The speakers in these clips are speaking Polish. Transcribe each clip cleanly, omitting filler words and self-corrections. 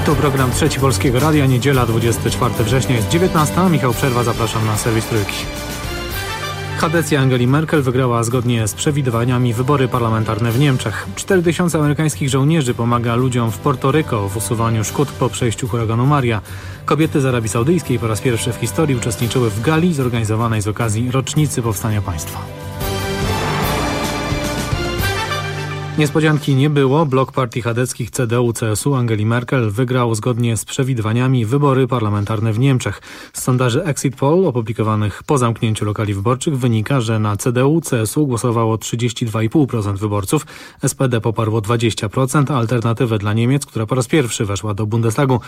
To program Trzeci Polskiego Radia, niedziela 24 września, jest 19. Michał Przerwa, zapraszam na serwis Trójki. Kadencja Angeli Merkel wygrała zgodnie z przewidywaniami wybory parlamentarne w Niemczech. 4000 amerykańskich żołnierzy pomaga ludziom w Porto-Rico w usuwaniu szkód po przejściu huraganu Maria. Kobiety z Arabii Saudyjskiej po raz pierwszy w historii uczestniczyły w gali zorganizowanej z okazji rocznicy powstania państwa. Niespodzianki nie było. Blok partii chadeckich CDU-CSU Angeli Merkel wygrał zgodnie z przewidywaniami wybory parlamentarne w Niemczech. Z sondaży Exit Poll opublikowanych po zamknięciu lokali wyborczych wynika, że na CDU-CSU głosowało 32,5% wyborców, SPD poparło 20%, a Alternatywę dla Niemiec, która po raz pierwszy weszła do Bundestagu,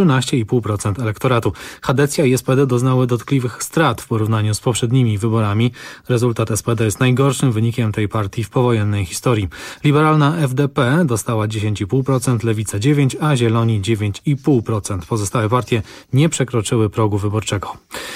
13,5% elektoratu. Chadecja i SPD doznały dotkliwych strat w porównaniu z poprzednimi wyborami. Rezultat SPD jest najgorszym wynikiem tej partii w powojennej historii. Liberalna FDP dostała 10,5%, Lewica 9%, a Zieloni 9,5%. Pozostałe partie nie przekroczyły progu wyborczego.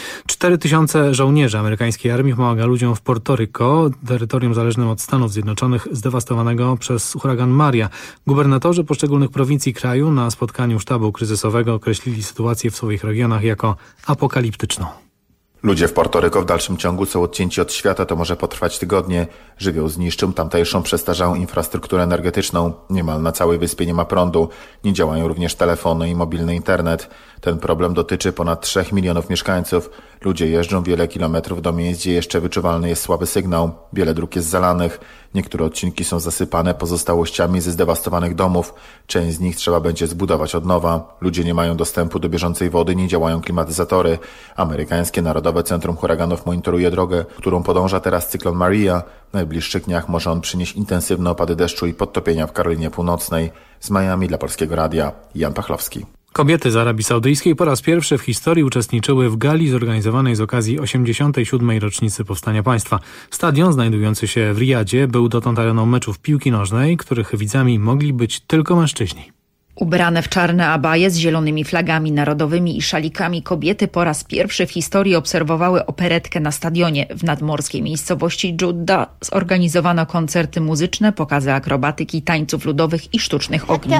4000 żołnierzy amerykańskiej armii pomaga ludziom w Porto-Rico, terytorium zależnym od Stanów Zjednoczonych, zdewastowanego przez huragan Maria. Gubernatorzy poszczególnych prowincji kraju na spotkaniu sztabu kryzysowego określili sytuację w swoich regionach jako apokaliptyczną. Ludzie w Porto-Rico w dalszym ciągu są odcięci od świata, to może potrwać tygodnie. Żywioł zniszczył tamtejszą przestarzałą infrastrukturę energetyczną. Niemal na całej wyspie nie ma prądu. Nie działają również telefony i mobilny internet. Ten problem dotyczy ponad 3 milionów mieszkańców. Ludzie jeżdżą wiele kilometrów do miejsc, gdzie jeszcze wyczuwalny jest słaby sygnał. Wiele dróg jest zalanych. Niektóre odcinki są zasypane pozostałościami ze zdewastowanych domów. Część z nich trzeba będzie zbudować od nowa. Ludzie nie mają dostępu do bieżącej wody, nie działają klimatyzatory. Amerykańskie Narodowe Centrum Huraganów monitoruje drogę, którą podąża teraz cyklon Maria. W najbliższych dniach może on przynieść intensywne opady deszczu i podtopienia w Karolinie Północnej. Z Miami dla Polskiego Radia, Jan Pachlowski. Kobiety z Arabii Saudyjskiej po raz pierwszy w historii uczestniczyły w gali zorganizowanej z okazji 87. rocznicy powstania państwa. Stadion znajdujący się w Riyadzie był dotąd areną meczów piłki nożnej, których widzami mogli być tylko mężczyźni. Ubrane w czarne abaje z zielonymi flagami narodowymi i szalikami kobiety po raz pierwszy w historii obserwowały operetkę na stadionie. W nadmorskiej miejscowości Dżudda zorganizowano koncerty muzyczne, pokazy akrobatyki, tańców ludowych i sztucznych ogni.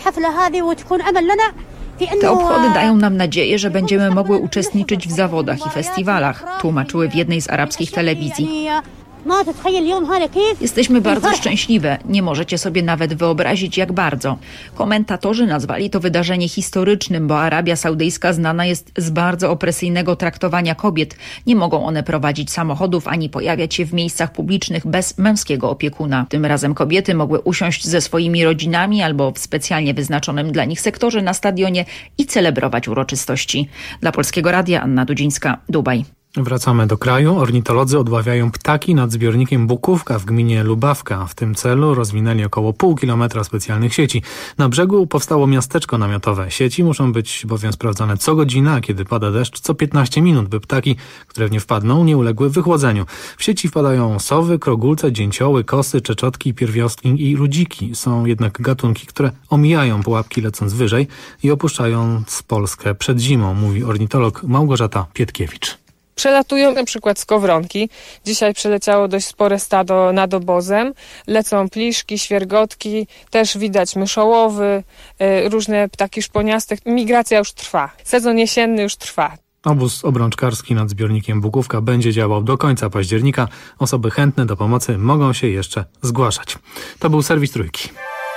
Te obchody dają nam nadzieję, że będziemy mogły uczestniczyć w zawodach i festiwalach, tłumaczyły w jednej z arabskich telewizji. Jesteśmy bardzo szczęśliwe. Nie możecie sobie nawet wyobrazić, jak bardzo. Komentatorzy nazwali to wydarzenie historycznym, bo Arabia Saudyjska znana jest z bardzo opresyjnego traktowania kobiet. Nie mogą one prowadzić samochodów ani pojawiać się w miejscach publicznych bez męskiego opiekuna. Tym razem kobiety mogły usiąść ze swoimi rodzinami albo w specjalnie wyznaczonym dla nich sektorze na stadionie i celebrować uroczystości. Dla Polskiego Radia Anna Dudzińska, Dubaj. Wracamy do kraju. Ornitolodzy odławiają ptaki nad zbiornikiem Bukówka w gminie Lubawka. W tym celu rozwinęli około pół kilometra specjalnych sieci. Na brzegu powstało miasteczko namiotowe. Sieci muszą być bowiem sprawdzane co godzinę, a kiedy pada deszcz co 15 minut, by ptaki, które w nie wpadną, nie uległy wychłodzeniu. W sieci wpadają sowy, krogulce, dzięcioły, kosy, czeczotki, pierwiostki i ludziki. Są jednak gatunki, które omijają pułapki lecąc wyżej i opuszczając Polskę przed zimą, mówi ornitolog Małgorzata Pietkiewicz. Przelatują na przykład skowronki. Dzisiaj przeleciało dość spore stado nad obozem. Lecą pliszki, świergotki, też widać myszołowy, różne ptaki szponiaste. Migracja już trwa. Sezon jesienny już trwa. Obóz obrączkarski nad zbiornikiem Bukówka będzie działał do końca października. Osoby chętne do pomocy mogą się jeszcze zgłaszać. To był serwis Trójki.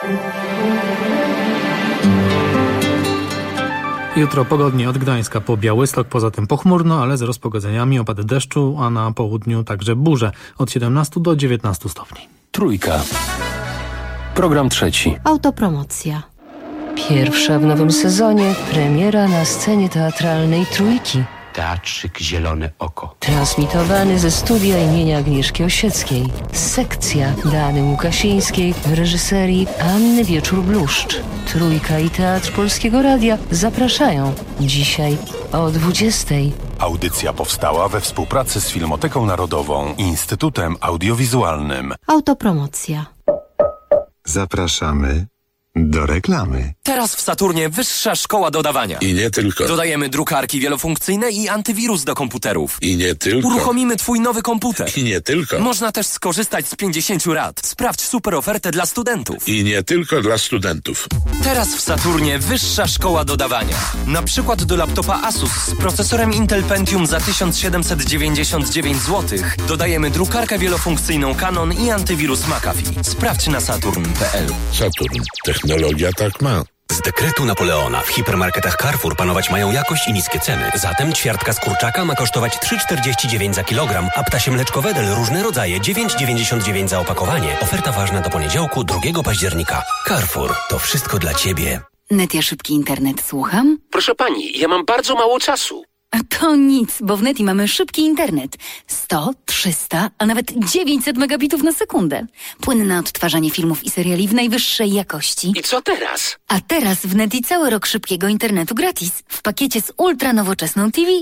Jutro pogodnie od Gdańska po Białystok, poza tym pochmurno, ale z rozpogodzeniami, opady deszczu, a na południu także burze od 17 do 19 stopni. Trójka. Program trzeci. Autopromocja. Pierwsza w nowym sezonie premiera na scenie teatralnej Trójki. Teatrzyk Zielone Oko. Transmitowany ze studia imienia Agnieszki Osieckiej. Sekcja Dany Łukasińskiej w reżyserii Anny Wieczór-Bluszcz. Trójka i Teatr Polskiego Radia zapraszają dzisiaj o 20:00. Audycja powstała we współpracy z Filmoteką Narodową i Instytutem Audiowizualnym. Autopromocja. Zapraszamy do reklamy. Teraz w Saturnie wyższa szkoła dodawania. I nie tylko. Dodajemy drukarki wielofunkcyjne i antywirus do komputerów. I nie tylko. Uruchomimy twój nowy komputer. I nie tylko. Można też skorzystać z 50 rat. Sprawdź super ofertę dla studentów. I nie tylko dla studentów. Teraz w Saturnie wyższa szkoła dodawania. Na przykład do laptopa Asus z procesorem Intel Pentium za 1799 zł dodajemy drukarkę wielofunkcyjną Canon i antywirus McAfee. Sprawdź na saturn.pl. Saturn. Technologia tak ma. Z dekretu Napoleona w hipermarketach Carrefour panować mają jakość i niskie ceny. Zatem ćwiartka z kurczaka ma kosztować 3,49 za kilogram, a ptasie mleczko Wedel różne rodzaje 9,99 za opakowanie. Oferta ważna do poniedziałku 2 października. Carrefour. To wszystko dla Ciebie. Netia szybki internet, słucham? Proszę pani, ja mam bardzo mało czasu. To nic, bo w Neti mamy szybki internet. 100, 300, a nawet 900 megabitów na sekundę. Płynne odtwarzanie filmów i seriali w najwyższej jakości. I co teraz? A teraz w Neti cały rok szybkiego internetu gratis. W pakiecie z ultra nowoczesną TV.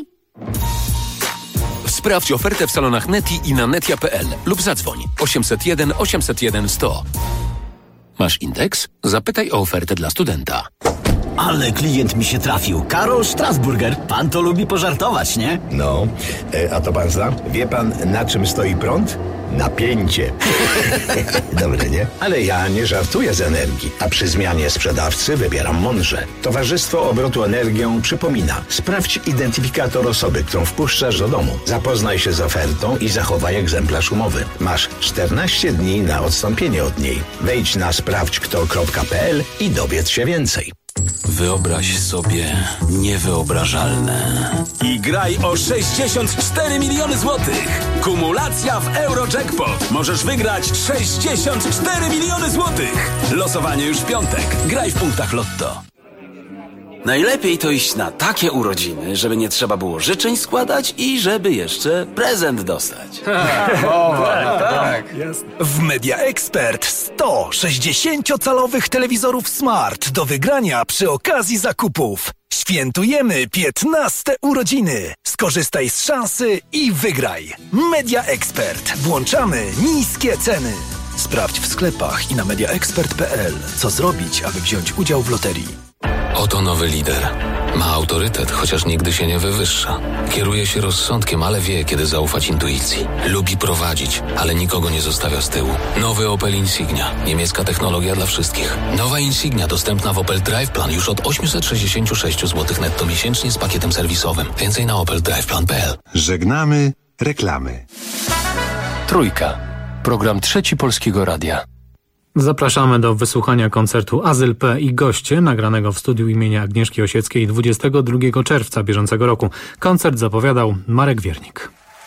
Sprawdź ofertę w salonach Neti i na netia.pl lub zadzwoń 801 801 100. Masz indeks? Zapytaj o ofertę dla studenta. Ale klient mi się trafił. Karol Strasburger. Pan to lubi pożartować, nie? No, a to pan zna? Wie pan, na czym stoi prąd? Napięcie. Dobre, nie? Ale ja nie żartuję z energii, a przy zmianie sprzedawcy wybieram mądrze. Towarzystwo Obrotu Energią przypomina. Sprawdź identyfikator osoby, którą wpuszczasz do domu. Zapoznaj się z ofertą i zachowaj egzemplarz umowy. Masz 14 dni na odstąpienie od niej. Wejdź na sprawdźkto.pl i dowiedz się więcej. Wyobraź sobie niewyobrażalne. I graj o 64 miliony złotych. Kumulacja w Eurojackpot. Możesz wygrać 64 miliony złotych. Losowanie już w piątek. Graj w punktach Lotto. Najlepiej to iść na takie urodziny, żeby nie trzeba było życzeń składać i żeby jeszcze prezent dostać. Tak. W Media Expert 100 60-calowych telewizorów Smart do wygrania przy okazji zakupów. Świętujemy 15 urodziny. Skorzystaj z szansy i wygraj. Media Expert. Włączamy niskie ceny. Sprawdź w sklepach i na mediaexpert.pl, co zrobić, aby wziąć udział w loterii. Oto nowy lider. Ma autorytet, chociaż nigdy się nie wywyższa. Kieruje się rozsądkiem, ale wie, kiedy zaufać intuicji. Lubi prowadzić, ale nikogo nie zostawia z tyłu. Nowy Opel Insignia. Niemiecka technologia dla wszystkich. Nowa Insignia dostępna w Opel Drive Plan już od 866 zł netto miesięcznie z pakietem serwisowym. Więcej na opeldriveplan.pl. Żegnamy reklamy. Trójka. Program Trzeci Polskiego Radia. Zapraszamy do wysłuchania koncertu Azyl P i goście nagranego w studiu imienia Agnieszki Osieckiej 22 czerwca bieżącego roku. Koncert zapowiadał Marek Wiernik.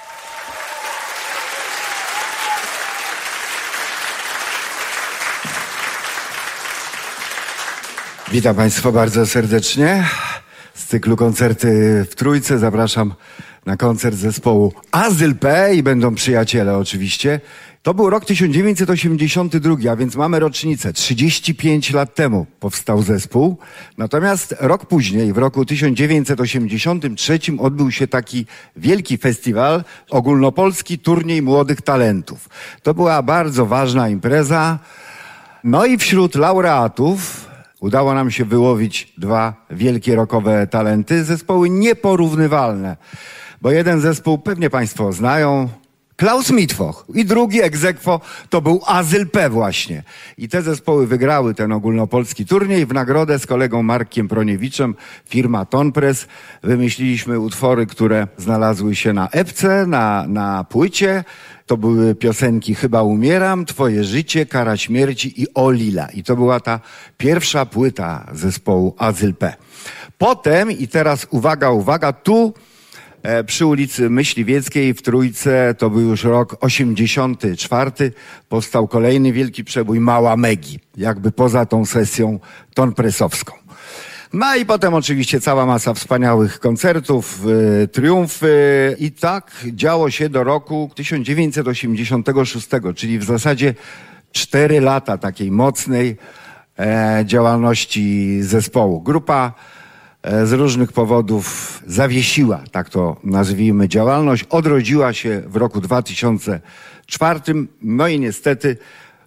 Witam Państwa bardzo serdecznie. Z cyklu Koncerty w Trójce zapraszam na koncert zespołu Azyl P i będą przyjaciele oczywiście. To był rok 1982, a więc mamy rocznicę. 35 lat temu powstał zespół. Natomiast rok później, w roku 1983 odbył się taki wielki festiwal, ogólnopolski turniej młodych talentów. To była bardzo ważna impreza. No i wśród laureatów udało nam się wyłowić 2 wielkie rockowe talenty, zespoły nieporównywalne. Bo jeden zespół pewnie Państwo znają, Klaus Mitwoch, i drugi ex aequo to był Azyl P właśnie. I te zespoły wygrały ten ogólnopolski turniej. W nagrodę z kolegą Markiem Proniewiczem, firma Tonpress, wymyśliliśmy utwory, które znalazły się na epce, na płycie. To były piosenki Chyba umieram, Twoje życie, Kara śmierci i O Lila. I to była ta pierwsza płyta zespołu Azyl P. Potem, i teraz uwaga, tu przy ulicy Myśliwieckiej w Trójce, to był już rok 84, powstał kolejny wielki przebój Mała Megi, jakby poza tą sesją tonpressowską. No i potem oczywiście cała masa wspaniałych koncertów, triumfy i tak działo się do roku 1986, czyli w zasadzie 4 lata takiej mocnej działalności zespołu. Grupa z różnych powodów zawiesiła, tak to nazwijmy, działalność. Odrodziła się w roku 2004. No i niestety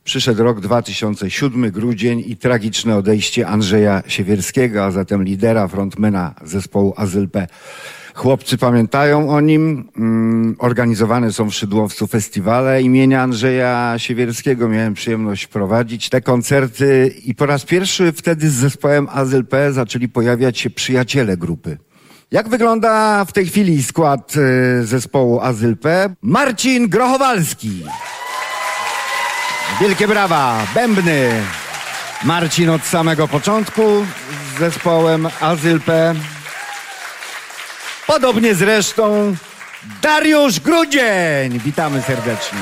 Przyszedł rok 2007, grudzień i tragiczne odejście Andrzeja Siewierskiego, a zatem lidera, frontmana zespołu Azyl P. Chłopcy pamiętają o nim. Organizowane są w Szydłowcu festiwale imienia Andrzeja Siewierskiego. Miałem przyjemność prowadzić te koncerty i po raz pierwszy wtedy z zespołem Azyl P zaczęli pojawiać się przyjaciele grupy. Jak wygląda w tej chwili skład zespołu Azyl P? Marcin Grochowalski. Wielkie brawa, bębny. Marcin od samego początku z zespołem Azyl P. Podobnie zresztą Dariusz Grudzień. Witamy serdecznie.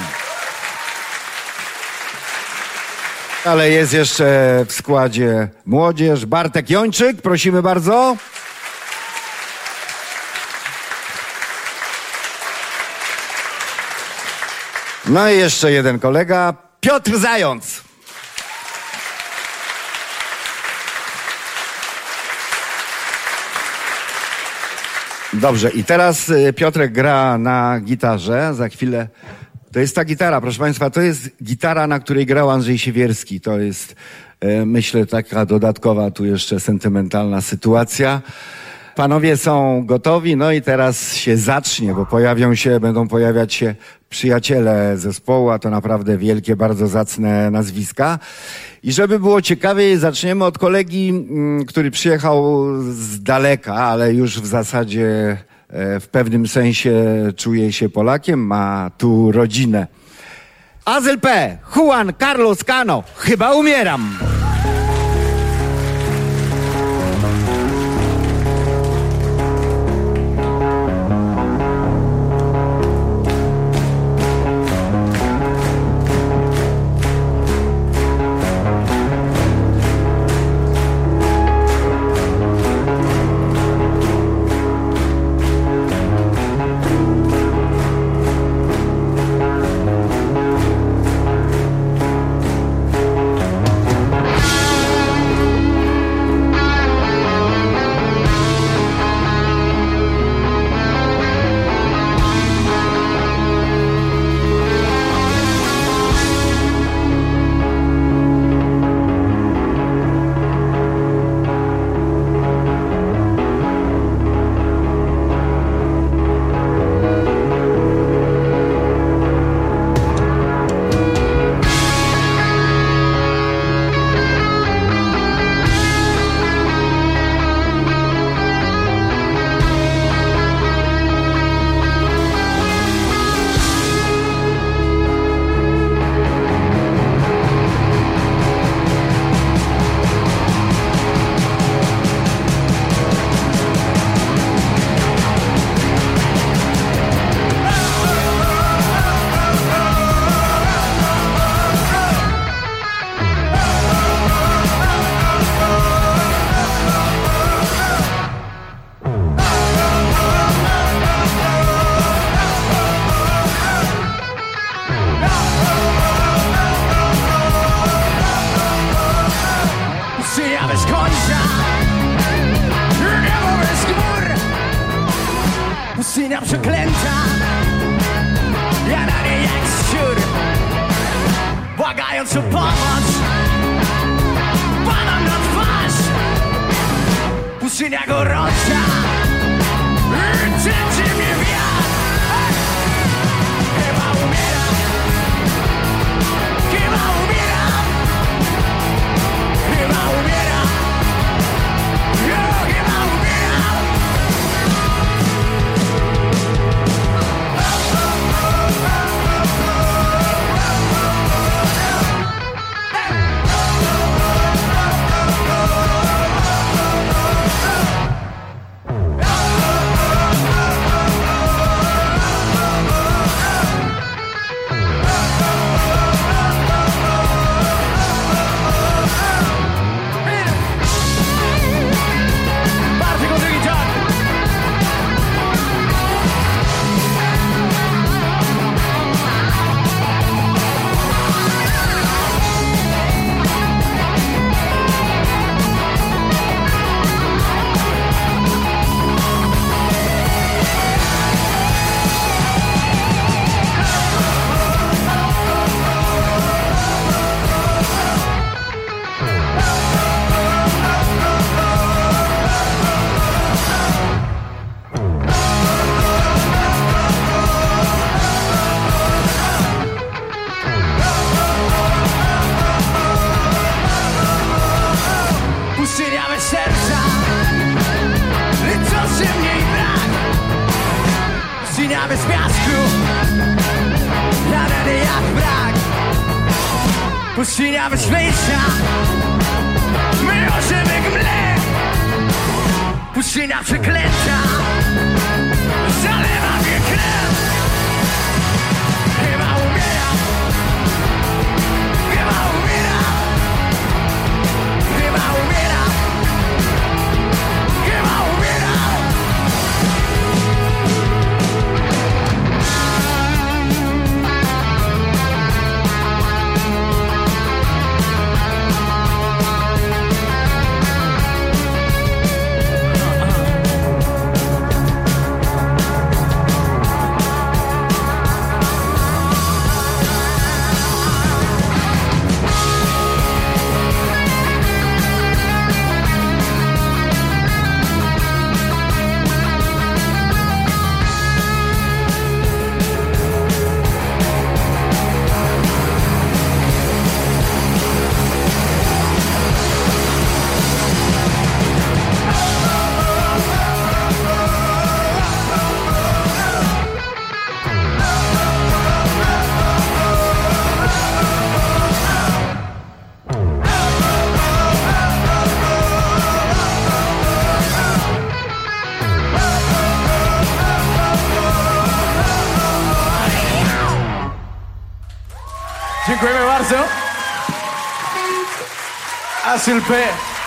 Ale jest jeszcze w składzie młodzież. Bartek Jończyk, prosimy bardzo. No i jeszcze jeden kolega, Piotr Zając. Dobrze, i teraz Piotrek gra na gitarze, za chwilę. To jest ta gitara, proszę Państwa, to jest gitara, na której grał Andrzej Siewierski. To jest, myślę, taka dodatkowa, tu jeszcze sentymentalna sytuacja. Panowie są gotowi, no i teraz się zacznie, bo będą pojawiać się przyjaciele zespołu, a to naprawdę wielkie, bardzo zacne nazwiska. I żeby było ciekawiej, zaczniemy od kolegi, który przyjechał z daleka, ale już w zasadzie w pewnym sensie czuje się Polakiem, ma tu rodzinę. Azyl P, Juan Carlos Cano, chyba umieram. Pustynia przeklęta, ja na niej jak szczur, błagając o pomoc, padam na twarz. Pustynia gorąca, trzęsie mnie wiatr. Chyba umieram, chyba umieram, chyba umieram, chyba umieram. Pustynia bez piasku, nadany jak brak. Pustynia bez szczęścia, my ożymy mle. Pustynia przeklęta, zalewa mnie krew. Chyba umieram, chyba umieram, chyba umieram, chyba umieram. Dziękujemy bardzo. Azyl P.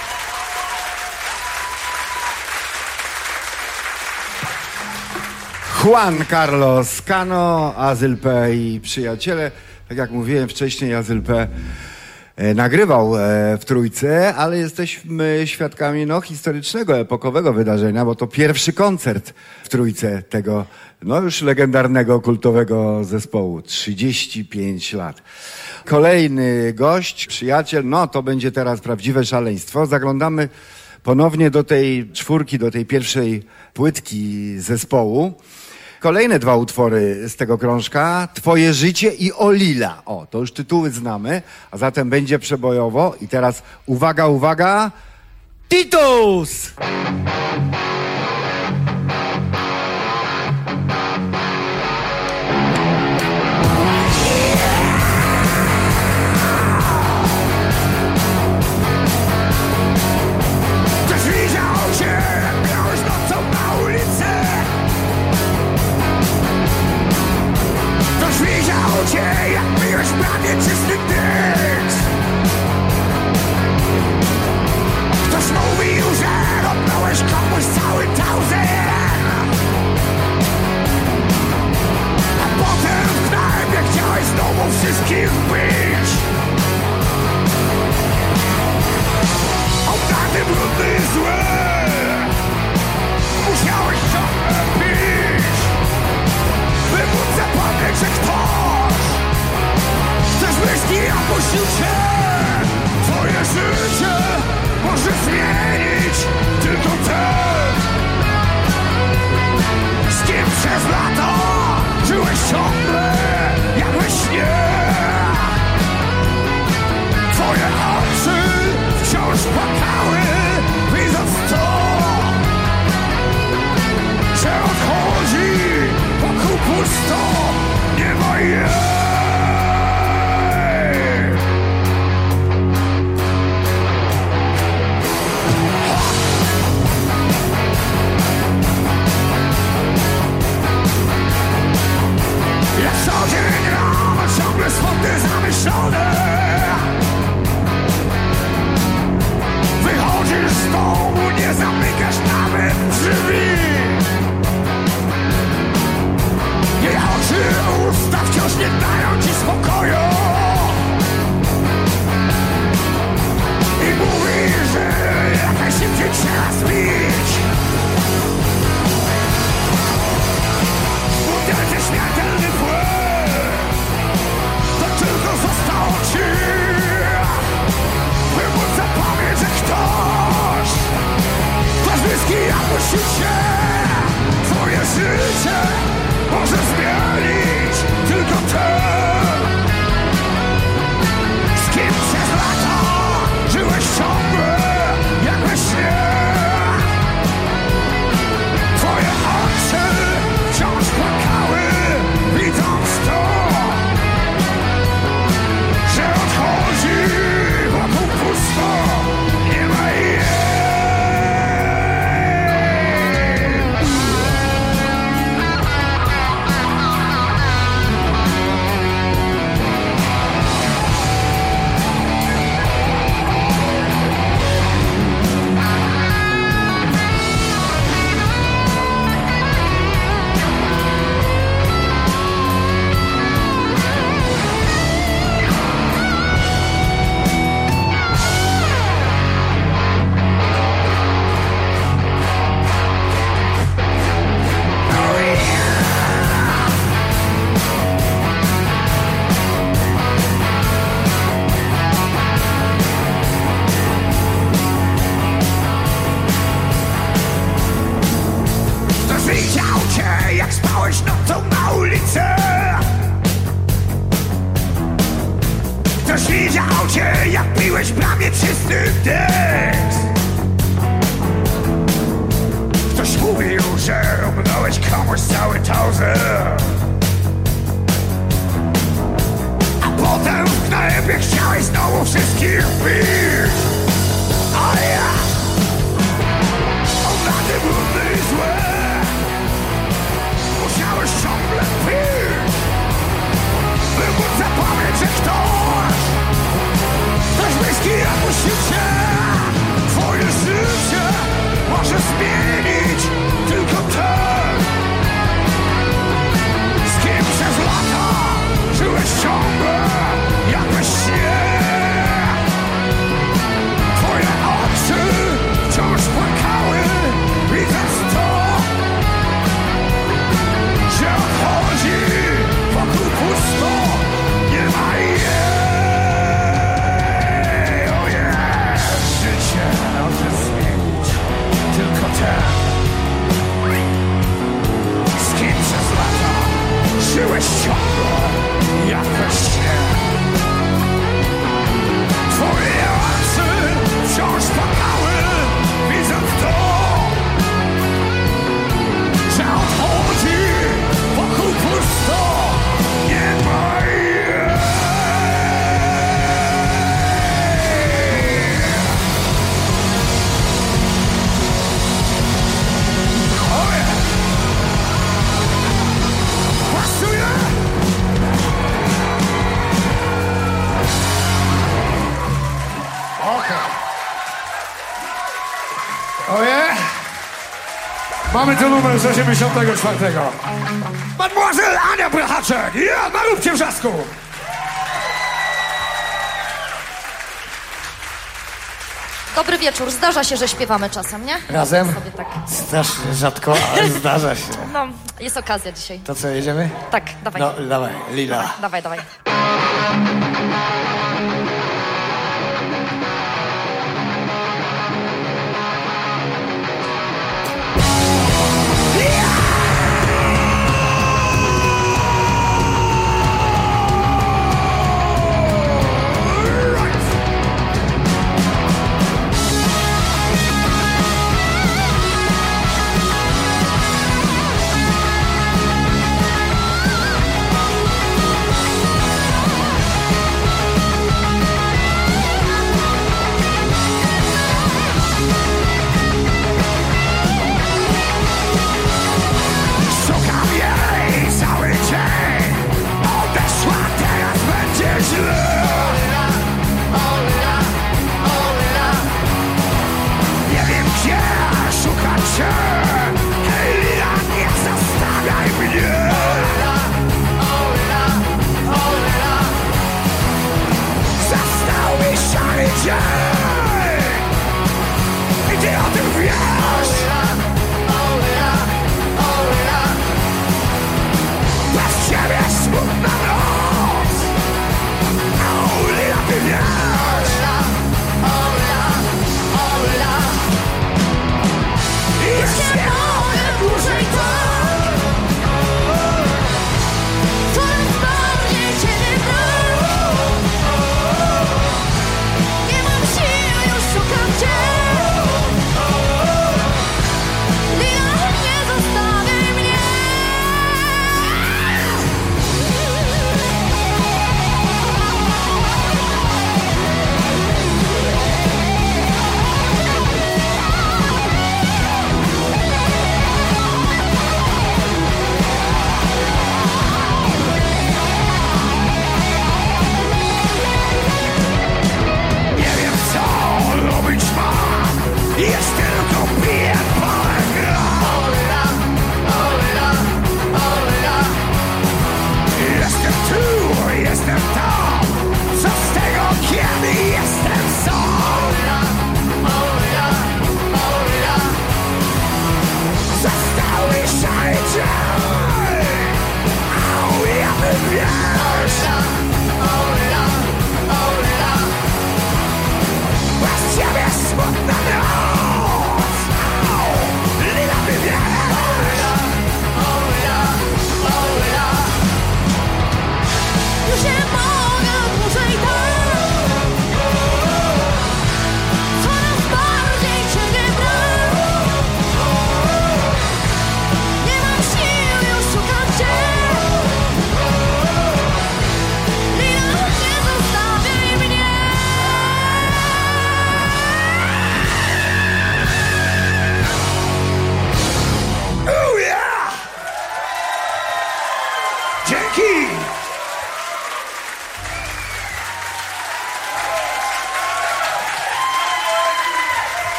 Juan Carlos Cano, Azyl P i przyjaciele. Tak jak mówiłem wcześniej, Azyl P nagrywał w Trójce, ale jesteśmy świadkami historycznego, epokowego wydarzenia, bo to pierwszy koncert w Trójce tego już legendarnego, kultowego zespołu. 35 lat. Kolejny gość, przyjaciel, to będzie teraz prawdziwe szaleństwo. Zaglądamy ponownie do tej czwórki, do tej pierwszej płytki zespołu. Kolejne dwa utwory z tego krążka, Twoje życie i O Lila. To już tytuły znamy, a zatem będzie przebojowo. I teraz uwaga, uwaga, Titus! Jak myłeś prawie czysty dych. Ktoś mówił, że oddałeś komuś cały tauzen, a potem w knajpie chciałeś znowu wszystkich być. Oddany, brudny i zły, musiałeś ciągle pić, by móc zapomnieć, że ktoś chcesz myśli, a puścił cię. Twoje życie może zmienić tylko ten, z kim przez lata żyłeś ciągle jak we śnie. Twoje oczy wciąż płakały, widząc to, że odchodzi wokół pusto, nie ma jej. Jak co dzień rano ciągle smutny, zamyślony, wychodzisz z domu, nie zamykasz nawet drzwi. Jej oczy, usta wciąż nie dają ci spokoju i mówi, że jak najszybciej trzeba zbić. W butelce śmiertelny płyn, to tylko zostało ci, by móc zapomnieć, że ktoś bliski, a puścił cię. Twoje życie może zmienić tylko ten, czysty tekst. Ktoś mówił, że obnąłeś komuś cały tauzer, a potem w knajpie chciałeś znowu wszystkich bić. A ja oddany brudny i zły musiałeś ciągle pić, by móc zapomnieć, że ktoś bliski opuścił cię. Twoje życie może zmienić tylko ten, z kim przez lata żyłeś ciągle jak we śnie. Twoje oczy wciąż płakały, widząc to, że odchodzi wokół pusto, nie ma jej. Życie może zmienić tylko ten, z kim przez lata żyłeś ciągle jak we śnie. Twoje oczy wciąż płakały, widząc to, że odchodzi wokół pusto, nie ma jej. Oje! Mamy tu numer z 84. Mademoiselle Ania Brachaczek! Ja, naróbcie wrzasku! Dobry wieczór. Zdarza się, że śpiewamy czasem, nie? Razem? Sobie tak. Strasznie rzadko, ale zdarza się. No, jest okazja dzisiaj. To co, jedziemy? Tak, dawaj. No, dawaj, Lila. Dawaj.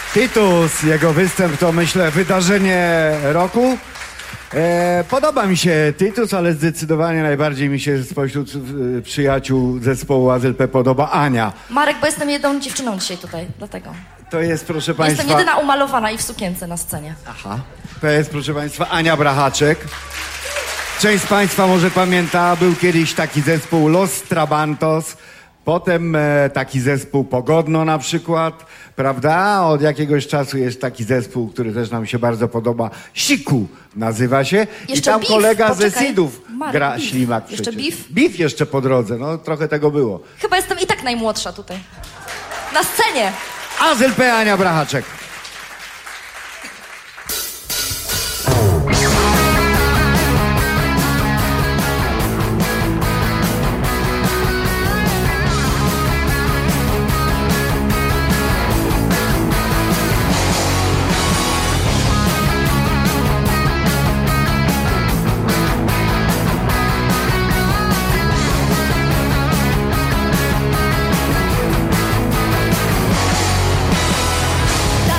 Titus, jego występ to myślę wydarzenie roku. Podoba mi się Titus, ale zdecydowanie najbardziej mi się spośród przyjaciół zespołu Azyl P podoba Ania. Marek, bo jestem jedyną dziewczyną dzisiaj tutaj, dlatego. To jest, proszę państwa... Jestem jedyna umalowana i w sukience na scenie. Aha. To jest, proszę państwa, Ania Brachaczek. Część z państwa może pamięta, był kiedyś taki zespół Los Trabantos, potem taki zespół Pogodno na przykład, prawda? Od jakiegoś czasu jest taki zespół, który też nam się bardzo podoba, Siku nazywa się. Jeszcze i tam Beef, kolega poczekaj. ze Sidów gra Beef. ślimak Jeszcze przecież. Beef? Beef jeszcze po drodze, no trochę tego było. Chyba jestem i tak najmłodsza tutaj. Na scenie. Azyl P. Ania Brachaczek. Tak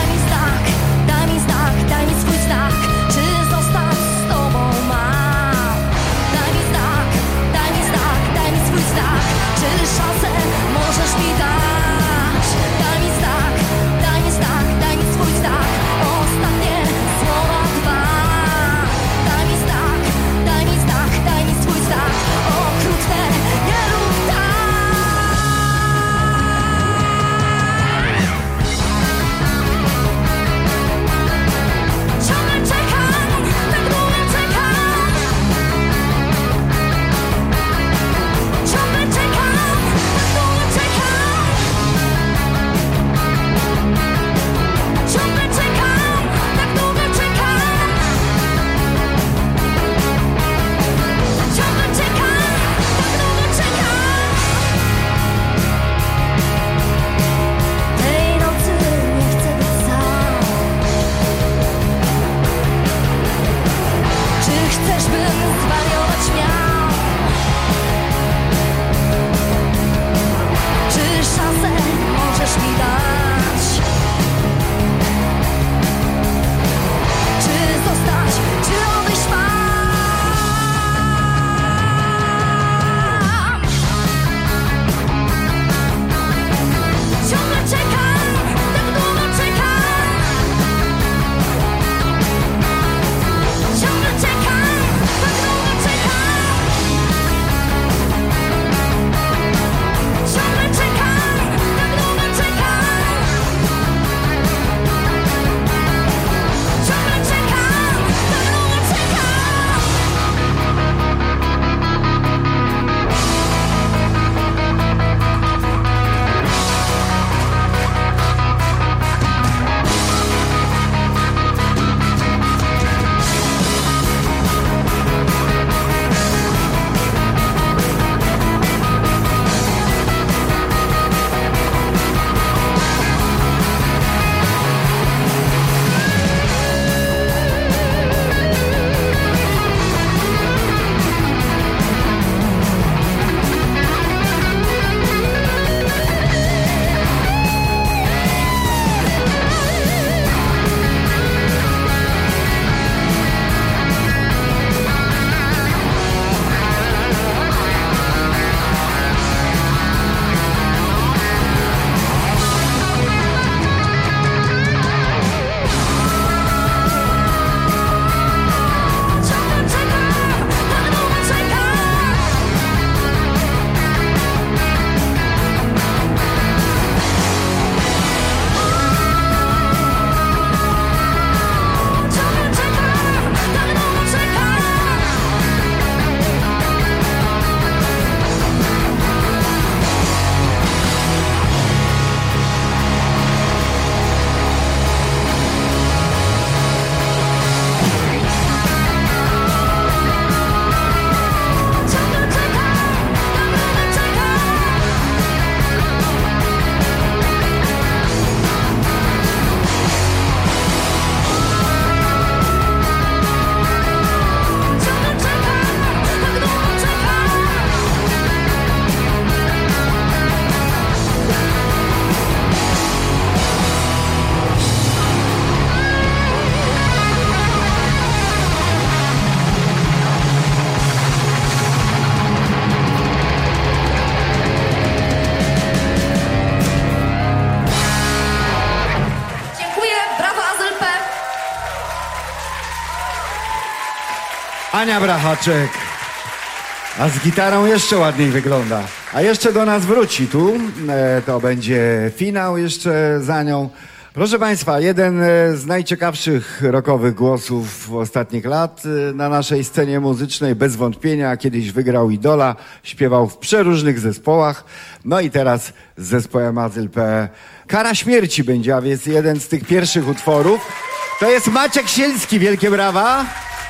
Ania Brachaczek. A z gitarą jeszcze ładniej wygląda. A jeszcze do nas wróci tu. To będzie finał jeszcze za nią. Proszę Państwa, jeden z najciekawszych rockowych głosów ostatnich lat na naszej scenie muzycznej, bez wątpienia. Kiedyś wygrał Idola, śpiewał w przeróżnych zespołach. No i teraz z zespołem Azyl.pl. Kara śmierci będzie, a więc jeden z tych pierwszych utworów. To jest Maciek Sielski, wielkie brawa.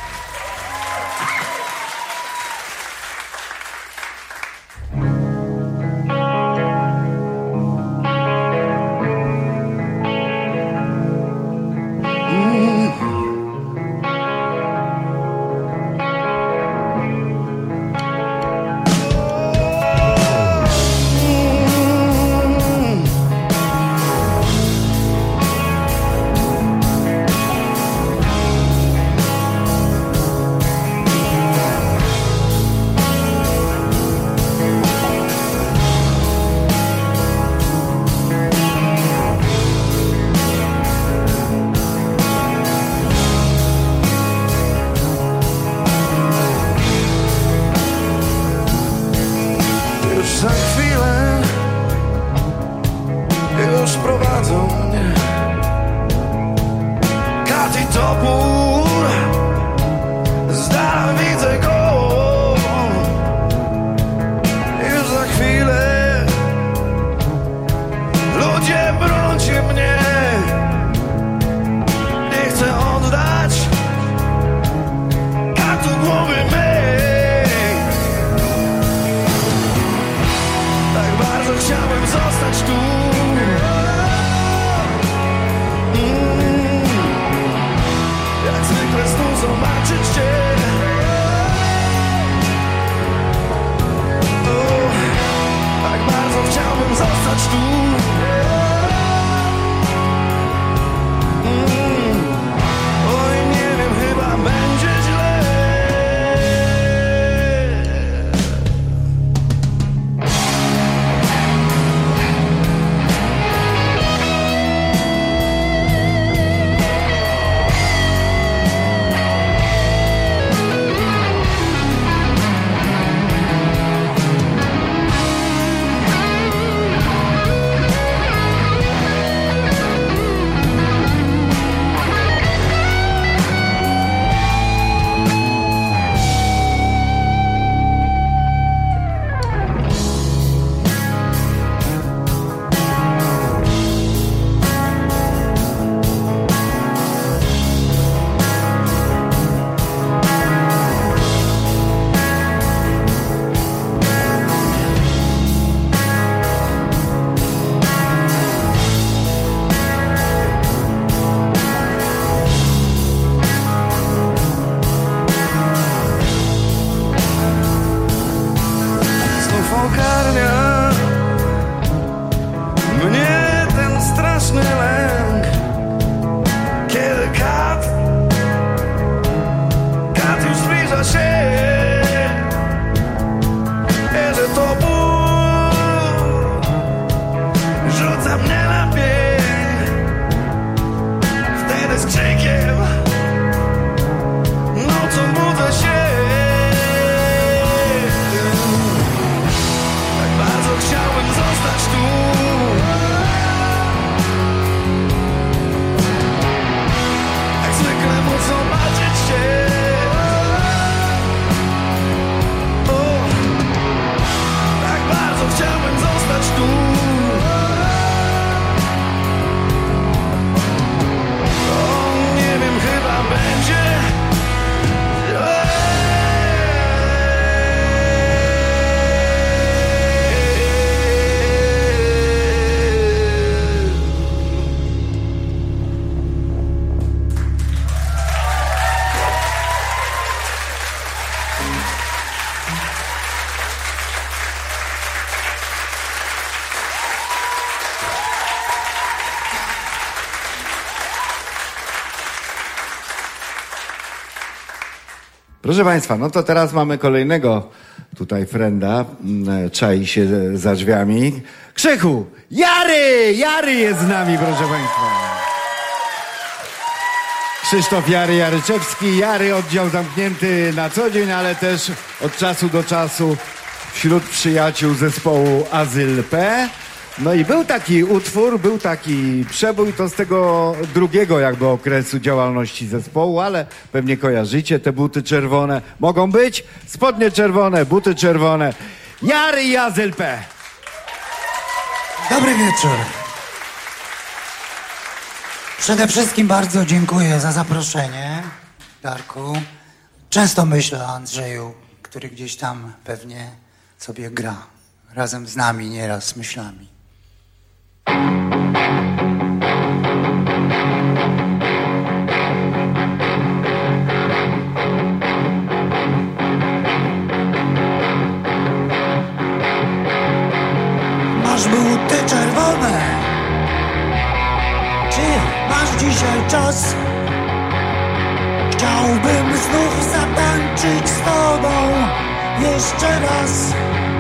Proszę Państwa, no to teraz mamy kolejnego tutaj frenda, czai się za drzwiami. Krzychu! Jary! Jary jest z nami, proszę Państwa. Krzysztof Jary Jaryczewski. Jary, oddział zamknięty na co dzień, ale też od czasu do czasu wśród przyjaciół zespołu Azyl P. No i był taki utwór, był taki przebój, to z tego drugiego jakby okresu działalności zespołu, ale pewnie kojarzycie, te buty czerwone mogą być, spodnie czerwone, buty czerwone. Jary i Azyl P. Dobry wieczór. Przede wszystkim bardzo dziękuję za zaproszenie, Darku. Często myślę o Andrzeju, który gdzieś tam pewnie sobie gra. Razem z nami, nieraz myślami. Masz buty czerwone. Czy masz dzisiaj czas? Chciałbym znów zatańczyć z tobą jeszcze raz.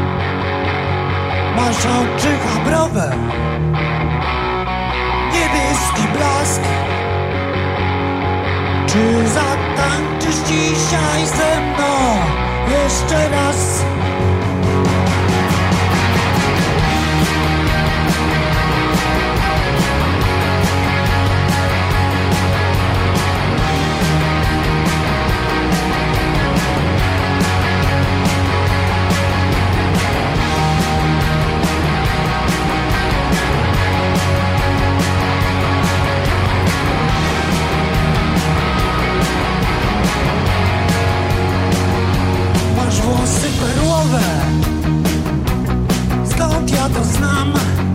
Masz oczy chabrowe, niebieski blask. Czy zatańczysz dzisiaj ze mną jeszcze raz? Włosy perłowe, skąd ja to znam?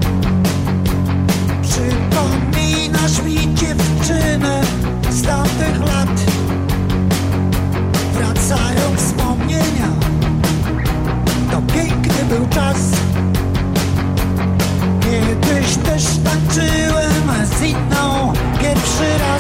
Przypominasz mi dziewczynę z tamtych lat. Wracają wspomnienia, to piękny był czas. Kiedyś też tańczyłem z inną pierwszy raz.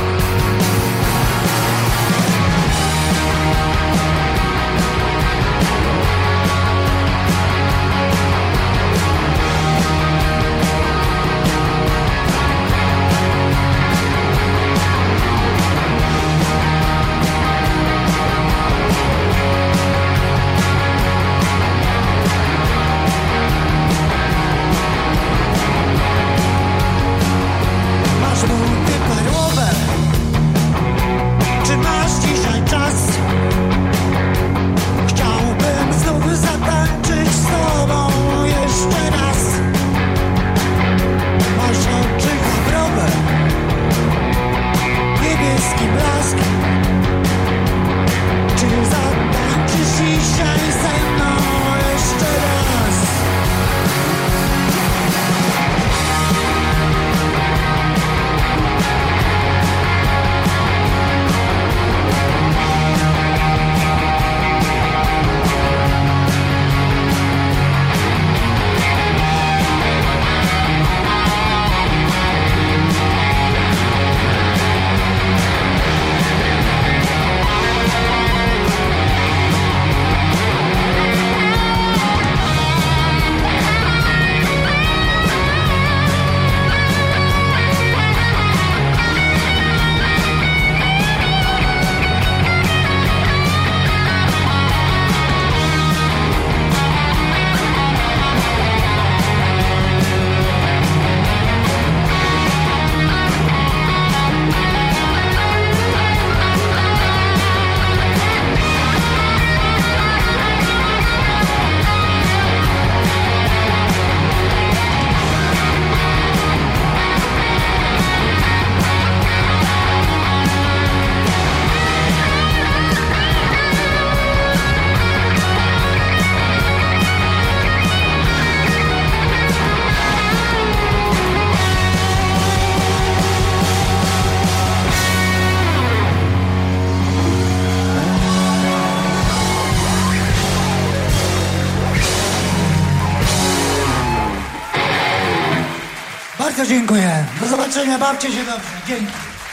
Bardzo dziękuję. Do zobaczenia, bawcie się dobrze. Dzięki.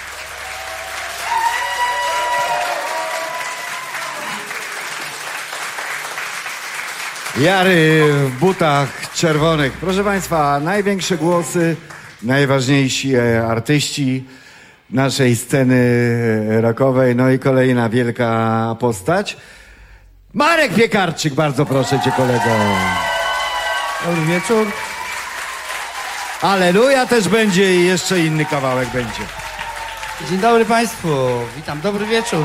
Jary w butach czerwonych. Proszę Państwa, największe głosy, najważniejsi artyści naszej sceny rockowej. No i kolejna wielka postać. Marek Piekarczyk, bardzo proszę cię, kolego. Dobry wieczór. Alleluja też będzie i jeszcze inny kawałek będzie. Dzień dobry Państwu, witam, dobry wieczór.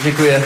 Dziękuję.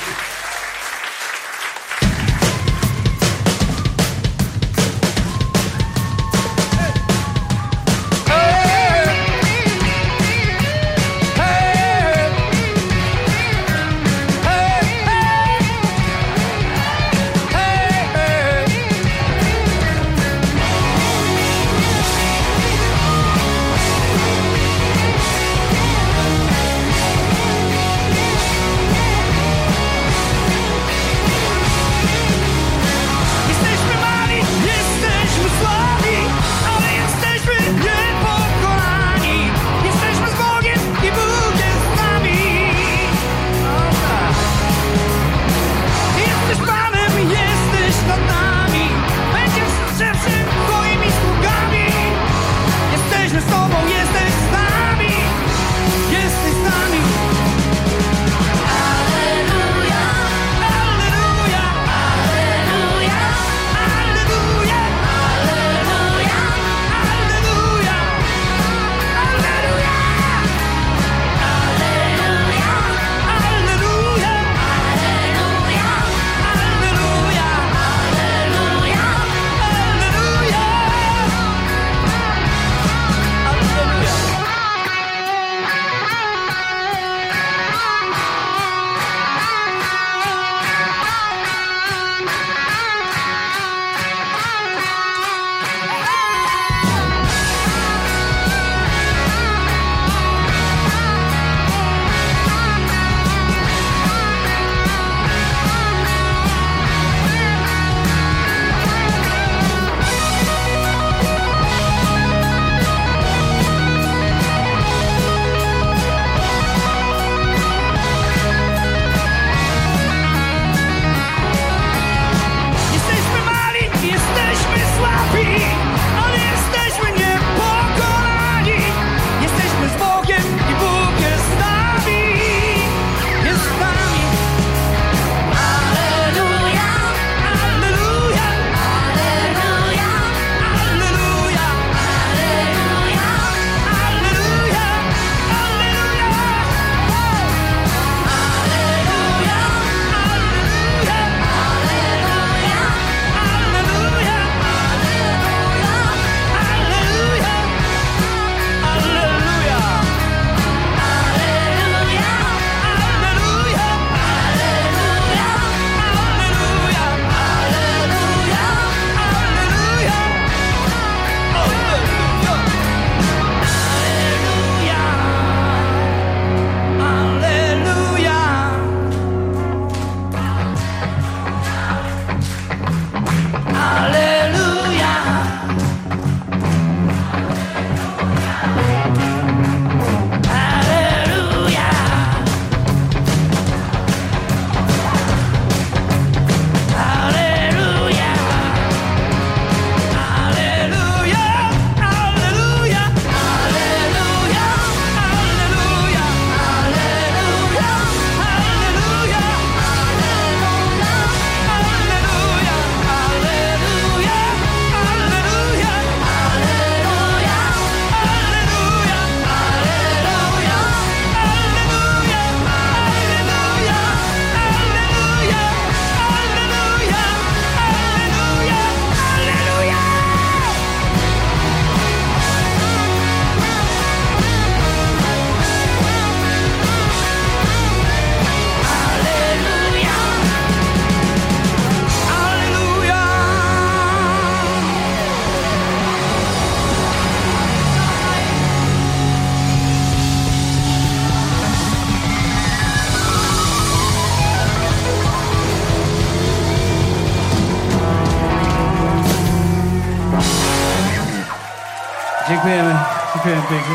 Dziękujemy. Dziękujemy pięknie.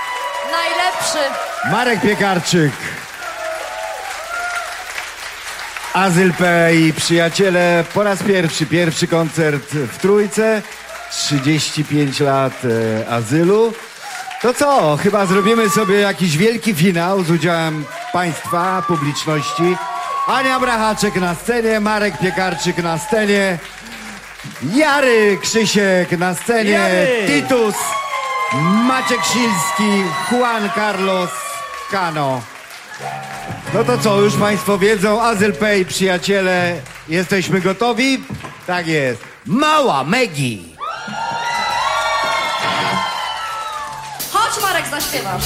Najlepszy. Marek Piekarczyk. Azyl P i przyjaciele po raz pierwszy koncert w Trójce. 35 lat Azylu. To co? Chyba zrobimy sobie jakiś wielki finał z udziałem państwa, publiczności. Ania Brachaczek na scenie, Marek Piekarczyk na scenie, Jary Krzysiek na scenie, Jary! Titus, Maciek Silski, Juan Carlos Cano. No to co, już Państwo wiedzą, Azyl Pay, przyjaciele, jesteśmy gotowi? Tak jest. Mała Megi! Chodź, Marek, zaśpiewasz.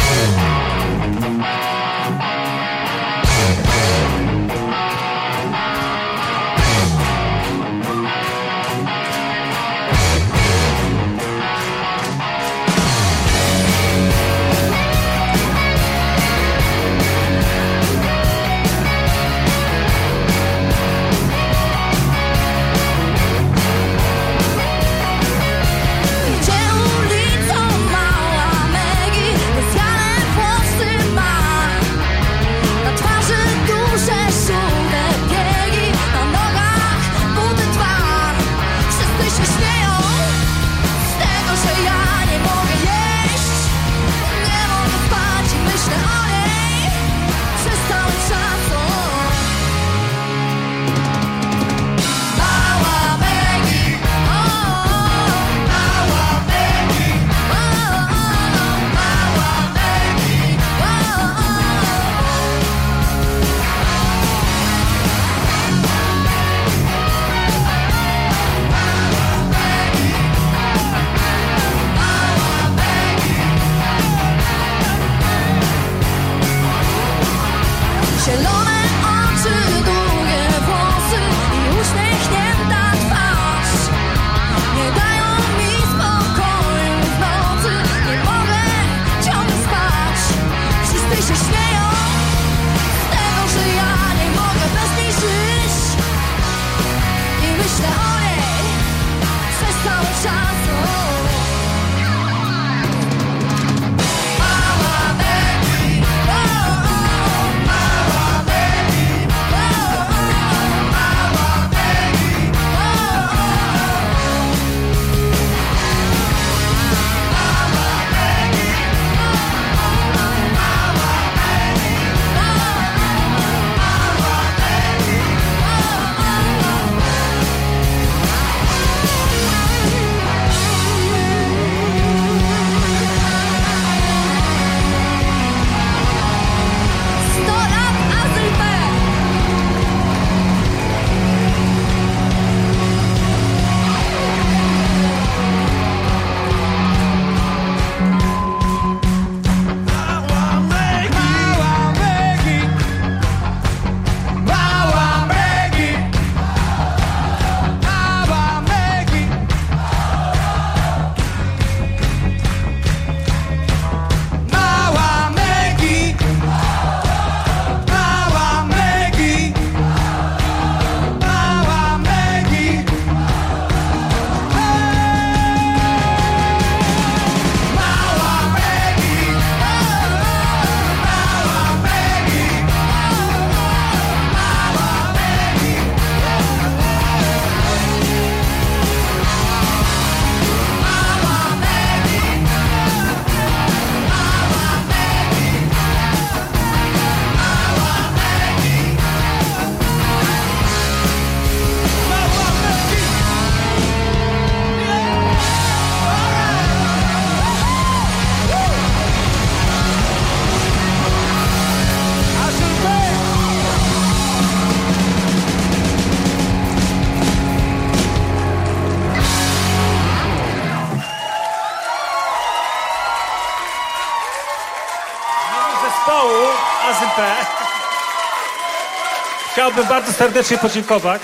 Chciałbym bardzo serdecznie podziękować.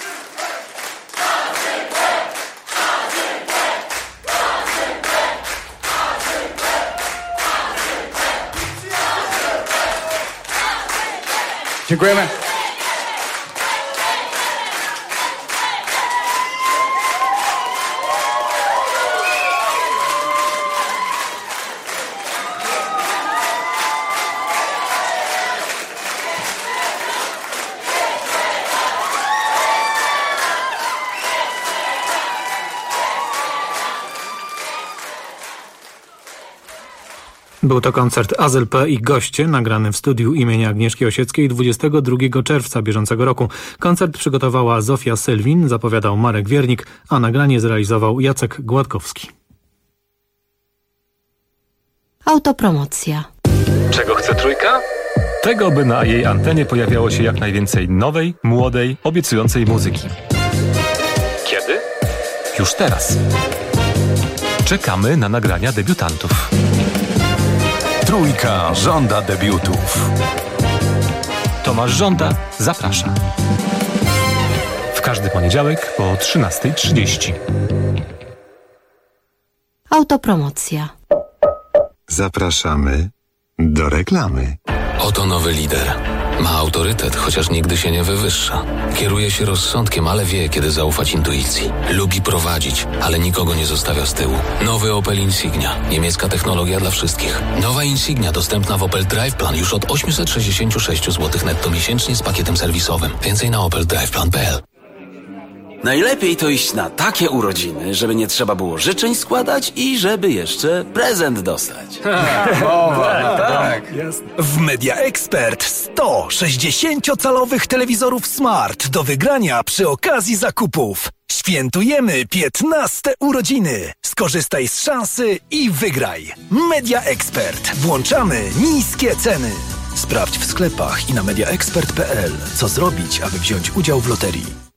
Dziękujemy. Był to koncert Azyl P. i goście, nagrany w studiu imienia Agnieszki Osieckiej 22 czerwca bieżącego roku. Koncert przygotowała Zofia Sylwin, zapowiadał Marek Wiernik, a nagranie zrealizował Jacek Gładkowski. Autopromocja. Czego chce trójka? tego, by na jej antenie pojawiało się jak najwięcej nowej, młodej, obiecującej muzyki. Kiedy? Już teraz. Czekamy na nagrania debiutantów. Trójka żąda debiutów. Tomasz Żąda zaprasza. W każdy poniedziałek po 13:30. Autopromocja. Zapraszamy do reklamy. Oto nowy lider. Ma autorytet, chociaż nigdy się nie wywyższa. Kieruje się rozsądkiem, ale wie, kiedy zaufać intuicji. Lubi prowadzić, ale nikogo nie zostawia z tyłu. Nowy Opel Insignia. Niemiecka technologia dla wszystkich. Nowa Insignia dostępna w Opel Drive Plan już od 866 zł netto miesięcznie z pakietem serwisowym. Więcej na opeldriveplan.pl. Najlepiej to iść na takie urodziny, żeby nie trzeba było życzeń składać i żeby jeszcze prezent dostać. Tak. W Media Expert 100 60-calowych telewizorów Smart do wygrania przy okazji zakupów. Świętujemy 15 urodziny. Skorzystaj z szansy i wygraj. Media Expert. Włączamy niskie ceny. Sprawdź w sklepach i na mediaexpert.pl, co zrobić, aby wziąć udział w loterii.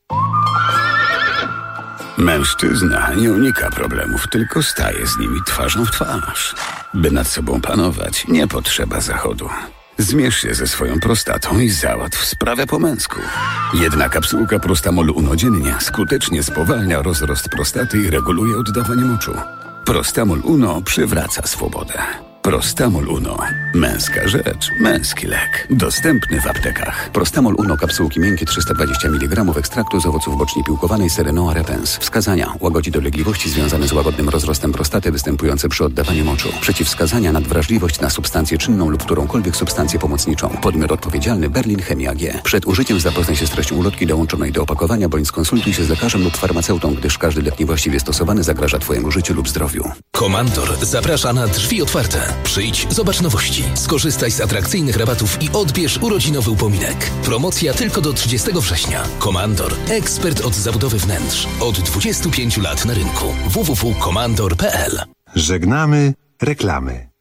Mężczyzna nie unika problemów, tylko staje z nimi twarzą w twarz. By nad sobą panować, nie potrzeba zachodu. Zmierz się ze swoją prostatą i załatw sprawę po męsku. Jedna kapsułka Prostamol Uno dziennie skutecznie spowalnia rozrost prostaty i reguluje oddawanie moczu. Prostamol Uno przywraca swobodę. Prostamol Uno. Męska rzecz, męski lek. Dostępny w aptekach. Prostamol Uno, kapsułki miękkie 320 mg ekstraktu z owoców bocznej piłkowanej Serenoa repens. Wskazania: łagodzi dolegliwości związane z łagodnym rozrostem prostaty występujące przy oddawaniu moczu. Przeciwwskazania: nadwrażliwość na substancję czynną lub którąkolwiek substancję pomocniczą. Podmiot odpowiedzialny: Berlin Chemia AG. Przed użyciem zapoznaj się z treścią ulotki dołączonej do opakowania, bądź skonsultuj się z lekarzem lub farmaceutą, gdyż każdy lek niewłaściwie stosowany zagraża Twojemu życiu lub zdrowiu. Komandor zaprasza na drzwi otwarte. Przyjdź, zobacz nowości, skorzystaj z atrakcyjnych rabatów i odbierz urodzinowy upominek. Promocja tylko do 30 września. Komandor, ekspert od zabudowy wnętrz. Od 25 lat na rynku. www.komandor.pl. Żegnamy reklamy.